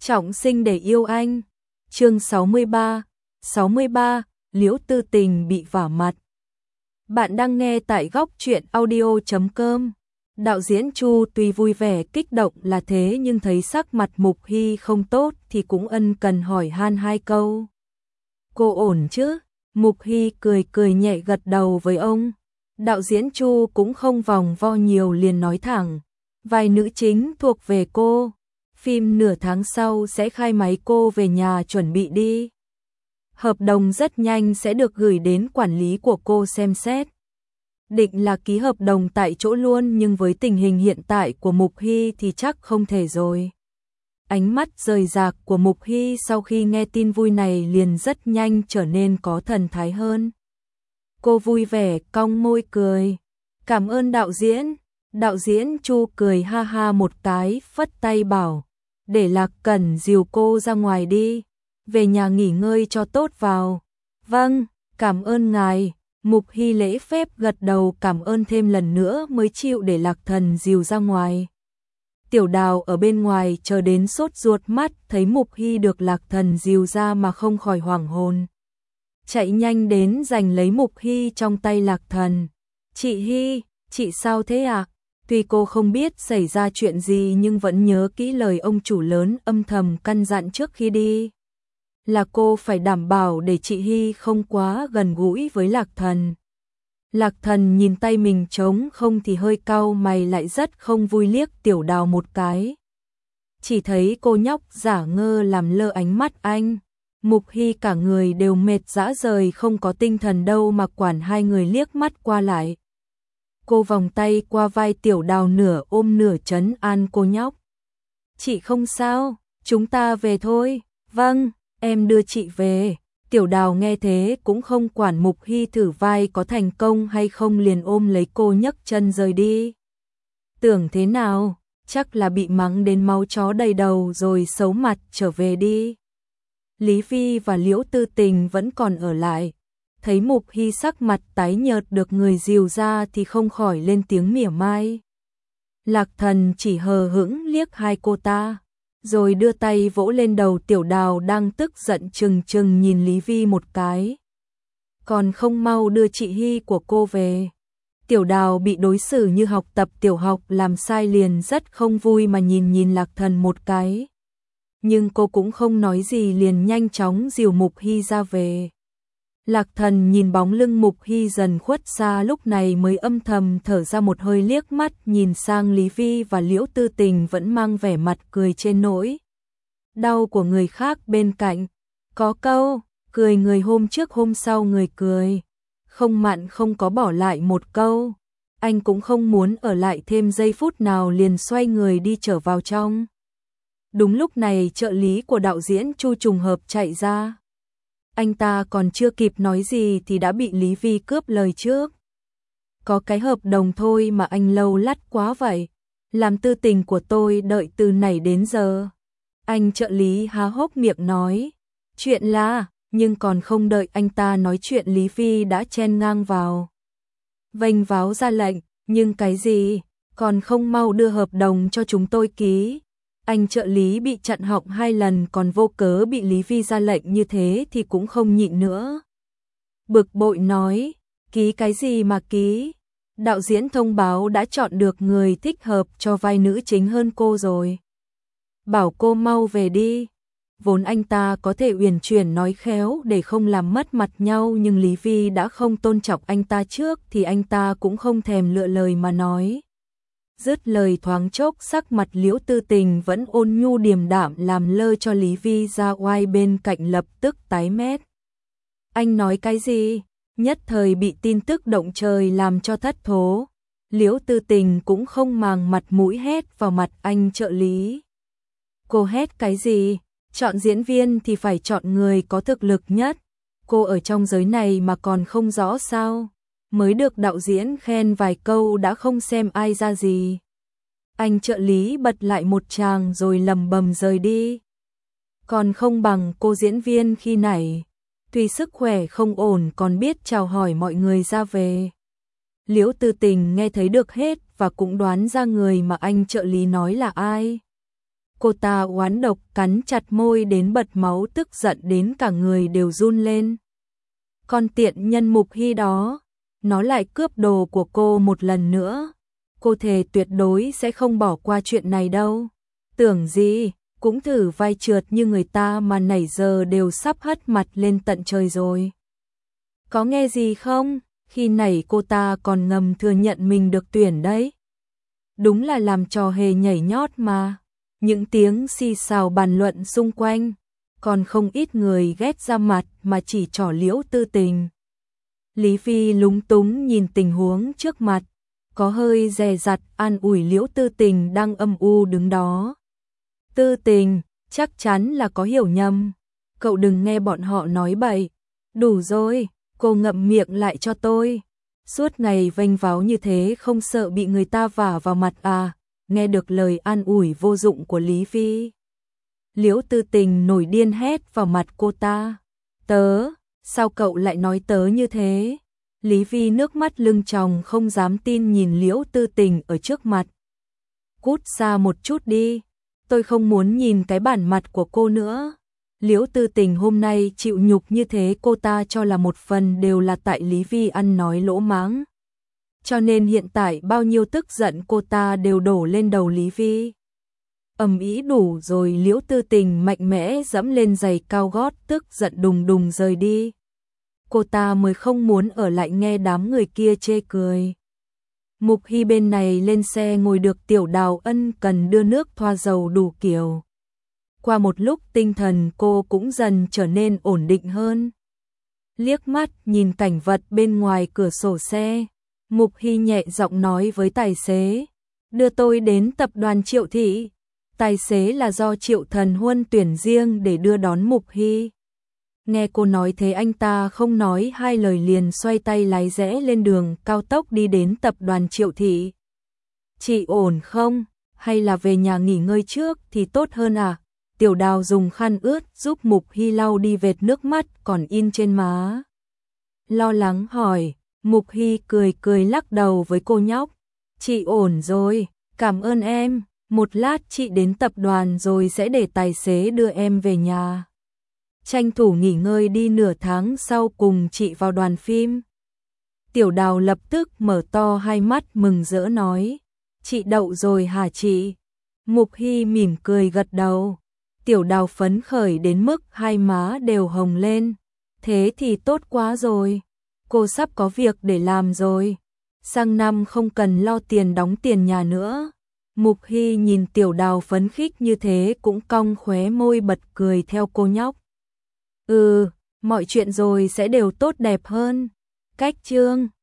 Trọng sinh để yêu anh. Chương 63, Liễu Tư Tình bị vả mặt. Bạn đang nghe tại góc truyện audio.com. Đạo diễn Chu tuy vui vẻ kích động là thế nhưng thấy sắc mặt Mục Hy không tốt thì cũng ân cần hỏi han hai câu. Cô ổn chứ? Mục Hy cười cười nhẹ gật đầu với ông. Đạo diễn Chu cũng không vòng vo nhiều liền nói thẳng. Vai nữ chính thuộc về cô. Phim nửa tháng sau sẽ khai máy, cô về nhà chuẩn bị đi. Hợp đồng rất nhanh sẽ được gửi đến quản lý của cô xem xét. Định là ký hợp đồng tại chỗ luôn nhưng với tình hình hiện tại của Mục Hy thì chắc không thể rồi. Ánh mắt rời rạc của Mục Hy sau khi nghe tin vui này liền rất nhanh trở nên có thần thái hơn. Cô vui vẻ cong môi cười. Cảm ơn đạo diễn. Đạo diễn Chu cười ha ha một cái, phất tay bảo. Để Lạc Cẩn dìu cô ra ngoài đi. Về nhà nghỉ ngơi cho tốt vào. Vâng, cảm ơn ngài. Mục Hy lễ phép gật đầu cảm ơn thêm lần nữa mới chịu để Lạc Thần dìu ra ngoài. Tiểu Đào ở bên ngoài chờ đến sốt ruột mắt, thấy Mục Hy được Lạc Thần dìu ra mà không khỏi hoảng hồn. Chạy nhanh đến giành lấy Mục Hy trong tay Lạc Thần. Chị Hy, chị sao thế ạ? Tuy cô không biết xảy ra chuyện gì nhưng vẫn nhớ kỹ lời ông chủ lớn âm thầm căn dặn trước khi đi. Là cô phải đảm bảo để chị Hy không quá gần gũi với Lạc Thần. Lạc Thần nhìn tay mình trống không thì hơi cau mày, lại rất không vui liếc Tiểu Đào một cái. Chỉ thấy cô nhóc giả ngơ làm lơ ánh mắt anh. Mục Hy cả người đều mệt rã rời, không có tinh thần đâu mà quản hai người liếc mắt qua lại. Cô vòng tay qua vai Tiểu Đào nửa ôm nửa trấn an cô nhóc. Chị không sao, chúng ta về thôi. Vâng, em đưa chị về. Tiểu Đào nghe thế cũng không quản Mục Hy thử vai có thành công hay không, liền ôm lấy cô nhấc chân rời đi. Tưởng thế nào, chắc là bị mắng đến máu chó đầy đầu rồi xấu mặt, trở về đi. Lý Phi và Liễu Tư Tình vẫn còn ở lại. Thấy Mục Hy sắc mặt tái nhợt được người dìu ra thì không khỏi lên tiếng mỉa mai. Lạc Thần chỉ hờ hững liếc hai cô ta, rồi đưa tay vỗ lên đầu Tiểu Đào đang tức giận trừng trừng nhìn Lý Vi một cái. Còn không mau đưa chị Hy của cô về. Tiểu Đào bị đối xử như học tập tiểu học làm sai liền rất không vui mà nhìn Lạc Thần một cái. Nhưng cô cũng không nói gì, liền nhanh chóng dìu Mục Hy ra về. Lạc Thần nhìn bóng lưng Mục Hy dần khuất xa lúc này mới âm thầm thở ra một hơi, liếc mắt nhìn sang Lý Vi và Liễu Tư Tình vẫn mang vẻ mặt cười trên nỗi đau của người khác bên cạnh. Có câu, cười người hôm trước hôm sau người cười. Không mặn không có bỏ lại một câu. Anh cũng không muốn ở lại thêm giây phút nào, liền xoay người đi trở vào trong. Đúng lúc này trợ lý của đạo diễn Chu trùng hợp chạy ra. Anh ta còn chưa kịp nói gì thì đã bị Lý Vi cướp lời trước. Có cái hợp đồng thôi mà anh lâu lắt quá vậy. Làm Tư Tình của tôi đợi từ nãy đến giờ. Anh trợ lý há hốc miệng nói. Chuyện là, nhưng còn không đợi anh ta nói chuyện Lý Vi đã chen ngang vào. Vênh váo ra lệnh, nhưng cái gì, còn không mau đưa hợp đồng cho chúng tôi ký. Anh trợ lý bị chặn họng hai lần còn vô cớ bị Lý Vi ra lệnh như thế thì cũng không nhịn nữa. Bực bội nói, ký cái gì mà ký? Đạo diễn thông báo đã chọn được người thích hợp cho vai nữ chính hơn cô rồi. Bảo cô mau về đi. Vốn anh ta có thể uyển chuyển nói khéo để không làm mất mặt nhau, nhưng Lý Vi đã không tôn trọng anh ta trước thì anh ta cũng không thèm lựa lời mà nói. Dứt lời thoáng chốc sắc mặt Liễu Tư Tình vẫn ôn nhu điềm đạm làm lơ cho Lý Vi ra oai bên cạnh lập tức tái mét. Anh nói cái gì? Nhất thời bị tin tức động trời làm cho thất thố. Liễu Tư Tình cũng không màng mặt mũi hét vào mặt anh trợ lý. Cô hét cái gì? Chọn diễn viên thì phải chọn người có thực lực nhất. Cô ở trong giới này mà còn không rõ sao? Mới được đạo diễn khen vài câu đã không xem ai ra gì. Anh trợ lý bật lại một tràng rồi lầm bầm rời đi. Còn không bằng cô diễn viên khi nãy. Tuy sức khỏe không ổn còn biết chào hỏi mọi người ra về. Liễu Tư Tình nghe thấy được hết và cũng đoán ra người mà anh trợ lý nói là ai. Cô ta oán độc cắn chặt môi đến bật máu, tức giận đến cả người đều run lên. Con tiện nhân Mục Hy đó, nó lại cướp đồ của cô một lần nữa. Cô thề tuyệt đối sẽ không bỏ qua chuyện này đâu. Tưởng gì, cũng thử vai trượt như người ta mà nãy giờ đều sắp hất mặt lên tận trời rồi. Có nghe gì không? Khi nãy cô ta còn ngầm thừa nhận mình được tuyển đấy. Đúng là làm trò hề nhảy nhót mà. Những tiếng xì xào bàn luận xung quanh, còn không ít người ghét ra mặt mà chỉ trỏ Liễu Tư Tình. Lý Phi lúng túng nhìn tình huống trước mặt, có hơi dè dặt an ủi Liễu Tư Tình đang âm u đứng đó. Tư Tình, chắc chắn là có hiểu nhầm. Cậu đừng nghe bọn họ nói bậy. Đủ rồi, cô ngậm miệng lại cho tôi. Suốt ngày vênh váo như thế không sợ bị người ta vả vào mặt à? Nghe được lời an ủi vô dụng của Lý Phi, Liễu Tư Tình nổi điên hét vào mặt cô ta. Tớ, sao cậu lại nói tớ như thế? Lý Phi nước mắt lưng tròng không dám tin nhìn Liễu Tư Tình ở trước mặt. Cút xa một chút đi, tôi không muốn nhìn cái bản mặt của cô nữa. Liễu Tư Tình hôm nay chịu nhục như thế cô ta cho là một phần đều là tại Lý Phi ăn nói lỗ mãng. Cho nên hiện tại bao nhiêu tức giận cô ta đều đổ lên đầu Lý Phi. Ầm ĩ đủ rồi, Liễu Tư Tình mạnh mẽ dẫm lên giày cao gót, tức giận đùng đùng rời đi. Cô ta mới không muốn ở lại nghe đám người kia chê cười. Mục Hy bên này lên xe ngồi được, Tiểu Đào ân cần đưa nước thoa dầu đủ kiểu. Qua một lúc tinh thần cô cũng dần trở nên ổn định hơn. Liếc mắt nhìn cảnh vật bên ngoài cửa sổ xe, Mục Hy nhẹ giọng nói với tài xế, đưa tôi đến tập đoàn Triệu Thị. Tài xế là do Triệu Thần Huân tuyển riêng để đưa đón Mục Hy. Nghe cô nói thế anh ta không nói hai lời liền xoay tay lái rẽ lên đường cao tốc đi đến tập đoàn Triệu Thị. Chị ổn không? Hay là về nhà nghỉ ngơi trước thì tốt hơn à? Tiểu Đào dùng khăn ướt giúp Mục Hy lau đi vệt nước mắt còn in trên má. Lo lắng hỏi, Mục Hy cười cười lắc đầu với cô nhóc. Chị ổn rồi, cảm ơn em, một lát chị đến tập đoàn rồi sẽ để tài xế đưa em về nhà. Tranh thủ nghỉ ngơi đi, nửa tháng sau cùng chị vào đoàn phim. Tiểu Đào lập tức mở to hai mắt mừng rỡ nói, chị đậu rồi hả chị? Mục Hy mỉm cười gật đầu. Tiểu Đào phấn khởi đến mức hai má đều hồng lên. Thế thì tốt quá rồi. Cô sắp có việc để làm rồi. Sang năm không cần lo tiền đóng tiền nhà nữa. Mục Hy nhìn Tiểu Đào phấn khích như thế cũng cong khóe môi bật cười theo cô nhóc. Mọi chuyện rồi sẽ đều tốt đẹp hơn. Cách chương